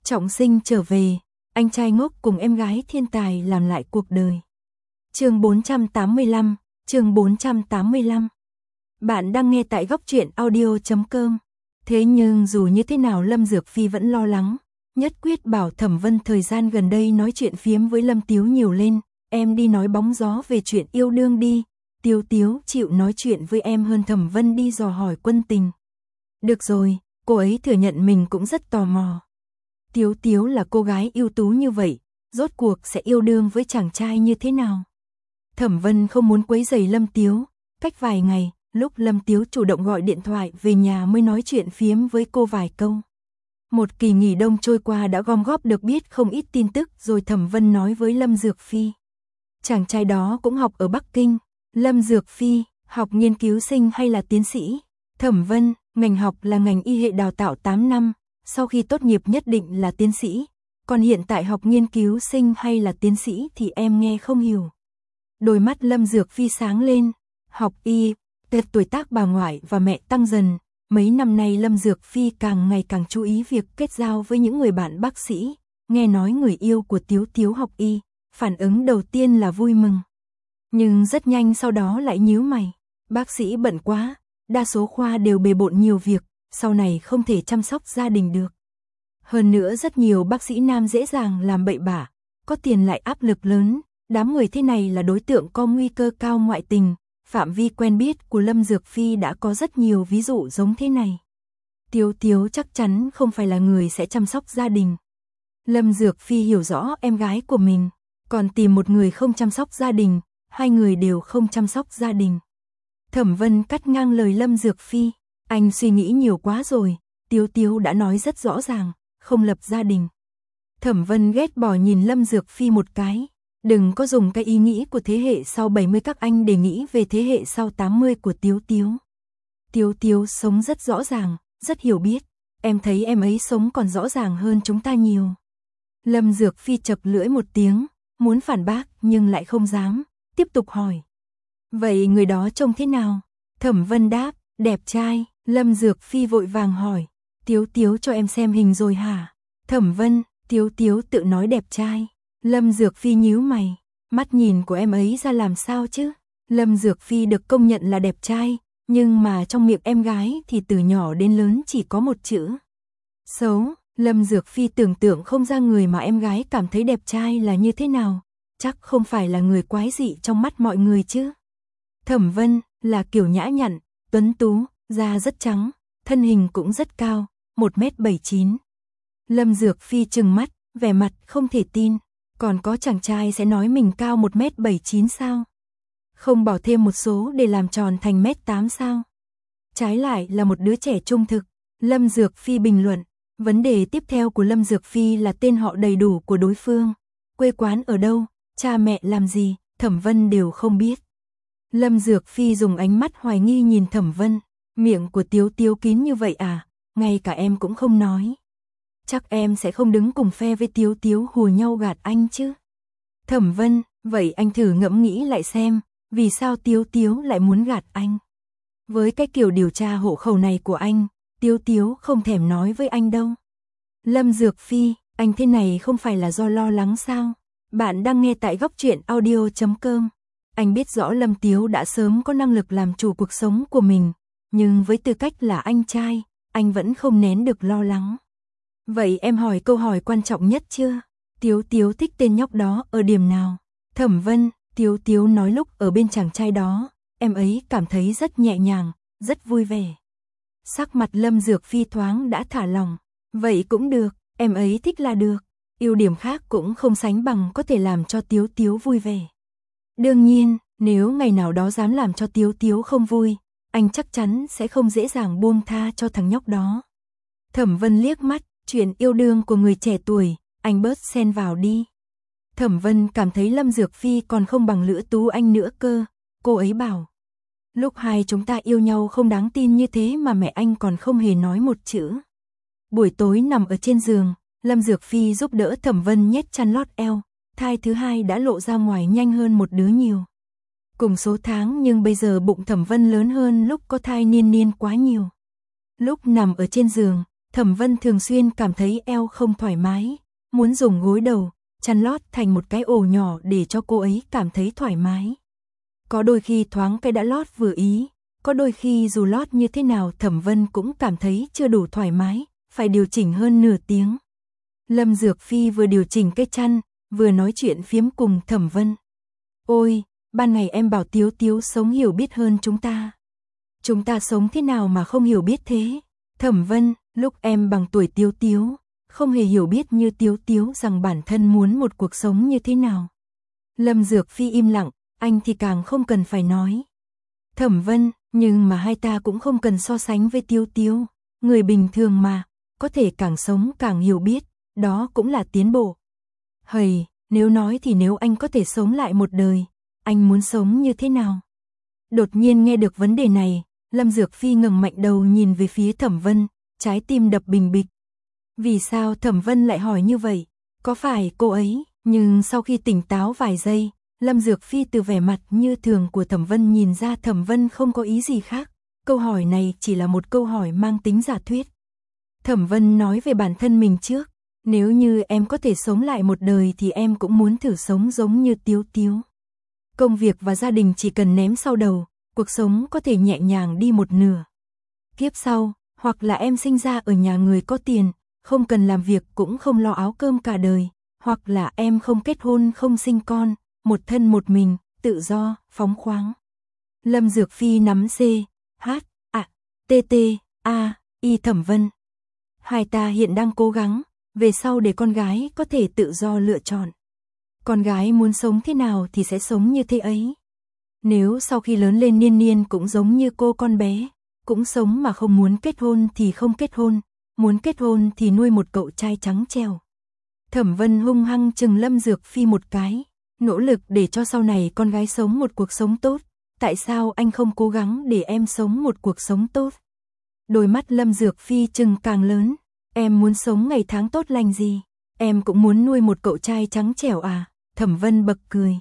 Trọng sinh trở về, anh trai ngốc cùng em gái thiên tài làm lại cuộc đời. Chương 485, chương 485. Bạn đang nghe tại góc truyện audio.com. Thế nhưng dù như thế nào Lâm Dược Phi vẫn lo lắng, nhất quyết bảo Thẩm Vân thời gian gần đây nói chuyện phiếm với Lâm Tiếu nhiều lên, em đi nói bóng gió về chuyện yêu đương đi, Tiếu Tiếu chịu nói chuyện với em hơn Thẩm Vân đi dò hỏi quân tình. Được rồi, cô ấy thừa nhận mình cũng rất tò mò. Tiếu Tiếu là cô gái ưu tú như vậy, rốt cuộc sẽ yêu đương với chàng trai như thế nào? Thẩm Vân không muốn quấy rầy Lâm Tiếu, cách vài ngày, lúc Lâm Tiếu chủ động gọi điện thoại về nhà mới nói chuyện phiếm với cô vài câu. Một kỳ nghỉ đông trôi qua đã gom góp được biết không ít tin tức rồi Thẩm Vân nói với Lâm Dược Phi. Chàng trai đó cũng học ở Bắc Kinh. Lâm Dược Phi, học nghiên cứu sinh hay là tiến sĩ? Thẩm Vân, ngành học là ngành y hệ đào tạo 8 năm, sau khi tốt nghiệp nhất định là tiến sĩ. Còn hiện tại học nghiên cứu sinh hay là tiến sĩ thì em nghe không hiểu. Đôi mắt Lâm Dược Phi sáng lên, học y, tuổi tác bà ngoại và mẹ tăng dần. Mấy năm nay Lâm Dược Phi càng ngày càng chú ý việc kết giao với những người bạn bác sĩ. Nghe nói người yêu của Tiếu Tiếu học y, phản ứng đầu tiên là vui mừng. Nhưng rất nhanh sau đó lại nhíu mày. Bác sĩ bận quá, đa số khoa đều bề bộn nhiều việc, sau này không thể chăm sóc gia đình được. Hơn nữa rất nhiều bác sĩ nam dễ dàng làm bậy bạ, có tiền lại áp lực lớn, đám người thế này là đối tượng có nguy cơ cao ngoại tình. Phạm vi quen biết của Lâm Dược Phi đã có rất nhiều ví dụ giống thế này. Tiếu Tiếu chắc chắn không phải là người sẽ chăm sóc gia đình. Lâm Dược Phi hiểu rõ em gái của mình, còn tìm một người không chăm sóc gia đình, hai người đều không chăm sóc gia đình. Thẩm Vân cắt ngang lời Lâm Dược Phi, anh suy nghĩ nhiều quá rồi, Tiếu Tiếu đã nói rất rõ ràng, không lập gia đình. Thẩm Vân ghét bỏ nhìn Lâm Dược Phi một cái. Đừng có dùng cái ý nghĩ của thế hệ sau 70 các anh để nghĩ về thế hệ sau 80 của Tiếu Tiếu. Tiếu Tiếu sống rất rõ ràng, rất hiểu biết. Em thấy em ấy sống còn rõ ràng hơn chúng ta nhiều. Lâm Dược Phi chập lưỡi một tiếng, muốn phản bác nhưng lại không dám, tiếp tục hỏi. Vậy người đó trông thế nào? Thẩm Vân đáp, đẹp trai. Lâm Dược Phi vội vàng hỏi, Tiếu Tiếu cho em xem hình rồi hả? Thẩm Vân, Tiếu Tiếu tự nói đẹp trai. Lâm Dược Phi nhíu mày, mắt nhìn của em ấy ra làm sao chứ? Lâm Dược Phi được công nhận là đẹp trai, nhưng mà trong miệng em gái thì từ nhỏ đến lớn chỉ có một chữ. Xấu. Lâm Dược Phi tưởng tượng không ra người mà em gái cảm thấy đẹp trai là như thế nào, chắc không phải là người quái dị trong mắt mọi người chứ. Thẩm Vân là kiểu nhã nhặn, tuấn tú, da rất trắng, thân hình cũng rất cao, 1m79. Lâm Dược Phi trừng mắt, vẻ mặt không thể tin. Còn có chàng trai sẽ nói mình cao 1m79 sao? Không bỏ thêm một số để làm tròn thành 1m8 sao? Trái lại là một đứa trẻ trung thực. Lâm Dược Phi bình luận. Vấn đề tiếp theo của Lâm Dược Phi là tên họ đầy đủ của đối phương. Quê quán ở đâu, cha mẹ làm gì, Thẩm Vân đều không biết. Lâm Dược Phi dùng ánh mắt hoài nghi nhìn Thẩm Vân. Miệng của Tiếu Tiếu kín như vậy à, ngay cả em cũng không nói. Chắc em sẽ không đứng cùng phe với Tiếu Tiếu hùa nhau gạt anh chứ. Thẩm Vân, vậy anh thử ngẫm nghĩ lại xem, vì sao Tiếu Tiếu lại muốn gạt anh. Với cái kiểu điều tra hộ khẩu này của anh, Tiếu Tiếu không thèm nói với anh đâu. Lâm Dược Phi, anh thế này không phải là do lo lắng sao? Bạn đang nghe tại góc truyện audio.com. Anh biết rõ Lâm Tiếu đã sớm có năng lực làm chủ cuộc sống của mình, nhưng với tư cách là anh trai, anh vẫn không nén được lo lắng. Vậy em hỏi câu hỏi quan trọng nhất chưa? Tiếu Tiếu thích tên nhóc đó ở điểm nào? Thẩm Vân, Tiếu Tiếu nói lúc ở bên chàng trai đó, em ấy cảm thấy rất nhẹ nhàng, rất vui vẻ. Sắc mặt Lâm Dược Phi thoáng đã thả lòng. Vậy cũng được, em ấy thích là được. Ưu điểm khác cũng không sánh bằng có thể làm cho Tiếu Tiếu vui vẻ. Đương nhiên, nếu ngày nào đó dám làm cho Tiếu Tiếu không vui, anh chắc chắn sẽ không dễ dàng buông tha cho thằng nhóc đó. Thẩm Vân liếc mắt. Chuyện yêu đương của người trẻ tuổi, anh bớt xen vào đi. Thẩm Vân cảm thấy Lâm Dược Phi còn không bằng Lữ Tú Anh nữa cơ, cô ấy bảo. Lúc hai chúng ta yêu nhau không đáng tin như thế mà mẹ anh còn không hề nói một chữ. Buổi tối nằm ở trên giường, Lâm Dược Phi giúp đỡ Thẩm Vân nhét chăn lót eo, thai thứ hai đã lộ ra ngoài nhanh hơn một đứa nhiều. Cùng số tháng nhưng bây giờ bụng Thẩm Vân lớn hơn lúc có thai niên quá nhiều. Lúc nằm ở trên giường, Thẩm Vân thường xuyên cảm thấy eo không thoải mái, muốn dùng gối đầu, chăn lót thành một cái ổ nhỏ để cho cô ấy cảm thấy thoải mái. Có đôi khi thoáng cái đã lót vừa ý, có đôi khi dù lót như thế nào Thẩm Vân cũng cảm thấy chưa đủ thoải mái, phải điều chỉnh hơn nửa tiếng. Lâm Dược Phi vừa điều chỉnh cái chăn, vừa nói chuyện phiếm cùng Thẩm Vân. Ôi, ban ngày em bảo Tiếu Tiếu sống hiểu biết hơn chúng ta. Chúng ta sống thế nào mà không hiểu biết thế? Thẩm Vân, lúc em bằng tuổi Tiếu Tiếu, không hề hiểu biết như Tiếu Tiếu rằng bản thân muốn một cuộc sống như thế nào. Lâm Dược Phi im lặng, anh thì càng không cần phải nói. Thẩm Vân, nhưng mà hai ta cũng không cần so sánh với Tiếu Tiếu, người bình thường mà, có thể càng sống càng hiểu biết, đó cũng là tiến bộ. Hầy, nếu nói thì nếu anh có thể sống lại một đời, anh muốn sống như thế nào? Đột nhiên nghe được vấn đề này, Lâm Dược Phi ngẩng mạnh đầu nhìn về phía Thẩm Vân, trái tim đập bình bịch. Vì sao Thẩm Vân lại hỏi như vậy? Có phải cô ấy? Nhưng sau khi tỉnh táo vài giây, Lâm Dược Phi từ vẻ mặt như thường của Thẩm Vân nhìn ra Thẩm Vân không có ý gì khác. Câu hỏi này chỉ là một câu hỏi mang tính giả thuyết. Thẩm Vân nói về bản thân mình trước. Nếu như em có thể sống lại một đời thì em cũng muốn thử sống giống như Tiếu Tiếu. Công việc và gia đình chỉ cần ném sau đầu, cuộc sống có thể nhẹ nhàng đi một nửa. Kiếp sau, hoặc là em sinh ra ở nhà người có tiền, không cần làm việc cũng không lo áo cơm cả đời, hoặc là em không kết hôn không sinh con, một thân một mình, tự do, phóng khoáng. Lâm Dược Phi nắm C, H, A, T, T, A, I Thẩm Vân. Hai ta hiện đang cố gắng, về sau để con gái có thể tự do lựa chọn. Con gái muốn sống thế nào thì sẽ sống như thế ấy. Nếu sau khi lớn lên Niên Niên cũng giống như cô con bé, cũng sống mà không muốn kết hôn thì không kết hôn, muốn kết hôn thì nuôi một cậu trai trắng trẻo. Thẩm Vân hung hăng chừng Lâm Dược Phi một cái, nỗ lực để cho sau này con gái sống một cuộc sống tốt, tại sao anh không cố gắng để em sống một cuộc sống tốt? Đôi mắt Lâm Dược Phi chừng càng lớn, em muốn sống ngày tháng tốt lành gì? Em cũng muốn nuôi một cậu trai trắng trẻo à? Thẩm Vân bật cười.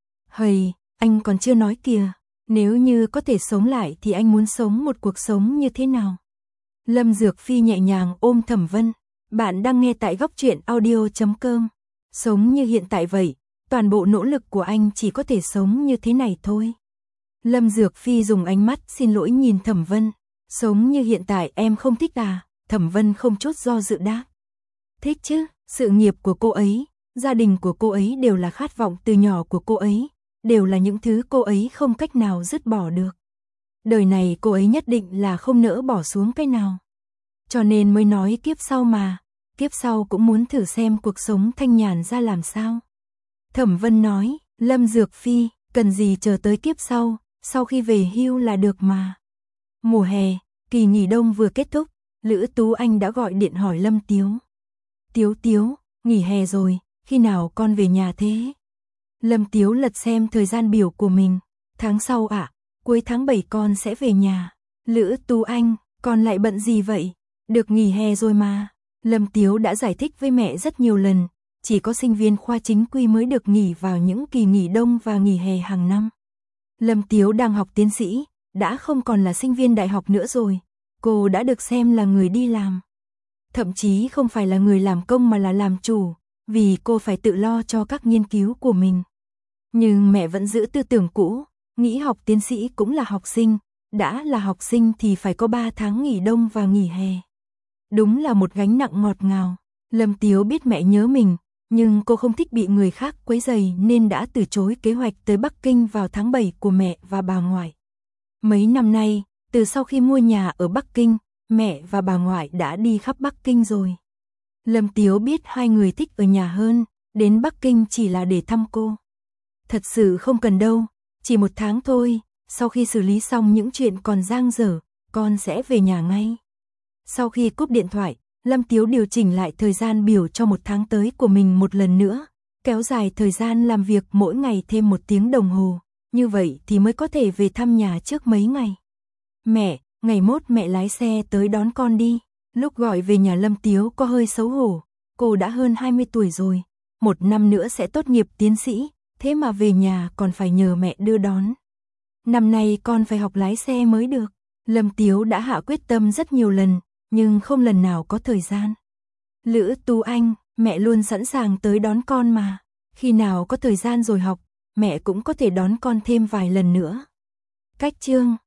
Hầy, anh còn chưa nói kìa, nếu như có thể sống lại thì anh muốn sống một cuộc sống như thế nào? Lâm Dược Phi nhẹ nhàng ôm Thẩm Vân. Bạn đang nghe tại góc truyện audio.com. Sống như hiện tại vậy, toàn bộ nỗ lực của anh chỉ có thể sống như thế này thôi. Lâm Dược Phi dùng ánh mắt xin lỗi nhìn Thẩm Vân. Sống như hiện tại em không thích à? Thẩm Vân không chút do dự đáp. Thích chứ, sự nghiệp của cô ấy, gia đình của cô ấy đều là khát vọng từ nhỏ của cô ấy, đều là những thứ cô ấy không cách nào dứt bỏ được. Đời này cô ấy nhất định là không nỡ bỏ xuống cái nào. Cho nên mới nói kiếp sau mà, kiếp sau cũng muốn thử xem cuộc sống thanh nhàn ra làm sao. Thẩm Vân nói, Lâm Dược Phi, cần gì chờ tới kiếp sau khi về hưu là được mà. Mùa hè, kỳ nghỉ đông vừa kết thúc, Lữ Tú Anh đã gọi điện hỏi Lâm Tiếu. Tiếu Tiếu, nghỉ hè rồi, khi nào con về nhà thế? Lâm Tiếu lật xem thời gian biểu của mình, tháng sau ạ, cuối tháng 7 con sẽ về nhà. Lữ Tú Anh, con lại bận gì vậy? Được nghỉ hè rồi mà. Lâm Tiếu đã giải thích với mẹ rất nhiều lần, chỉ có sinh viên khoa chính quy mới được nghỉ vào những kỳ nghỉ đông và nghỉ hè hàng năm. Lâm Tiếu đang học tiến sĩ, đã không còn là sinh viên đại học nữa rồi, cô đã được xem là người đi làm. Thậm chí không phải là người làm công mà là làm chủ, vì cô phải tự lo cho các nghiên cứu của mình. Nhưng mẹ vẫn giữ tư tưởng cũ, nghĩ học tiến sĩ cũng là học sinh, đã là học sinh thì phải có 3 tháng nghỉ đông và nghỉ hè. Đúng là một gánh nặng ngọt ngào. Lâm Tiếu biết mẹ nhớ mình, nhưng cô không thích bị người khác quấy rầy nên đã từ chối kế hoạch tới Bắc Kinh vào tháng 7 của mẹ và bà ngoại. Mấy năm nay, từ sau khi mua nhà ở Bắc Kinh, mẹ và bà ngoại đã đi khắp Bắc Kinh rồi. Lâm Tiếu biết hai người thích ở nhà hơn, đến Bắc Kinh chỉ là để thăm cô. Thật sự không cần đâu, chỉ 1 tháng thôi, sau khi xử lý xong những chuyện còn dang dở, con sẽ về nhà ngay. Sau khi cúp điện thoại, Lâm Tiếu điều chỉnh lại thời gian biểu cho 1 tháng tới của mình một lần nữa, kéo dài thời gian làm việc mỗi ngày thêm 1 tiếng đồng hồ, như vậy thì mới có thể về thăm nhà trước mấy ngày. Mẹ, ngày mốt mẹ lái xe tới đón con đi. Lúc gọi về nhà Lâm Tiếu có hơi xấu hổ, cô đã hơn 20 tuổi rồi, 1 năm nữa sẽ tốt nghiệp tiến sĩ, thế mà về nhà còn phải nhờ mẹ đưa đón. Năm nay con phải học lái xe mới được. Lâm Tiếu đã hạ quyết tâm rất nhiều lần, nhưng không lần nào có thời gian. Lữ Tú Anh, mẹ luôn sẵn sàng tới đón con mà. Khi nào có thời gian rồi học, mẹ cũng có thể đón con thêm vài lần nữa. Cách chương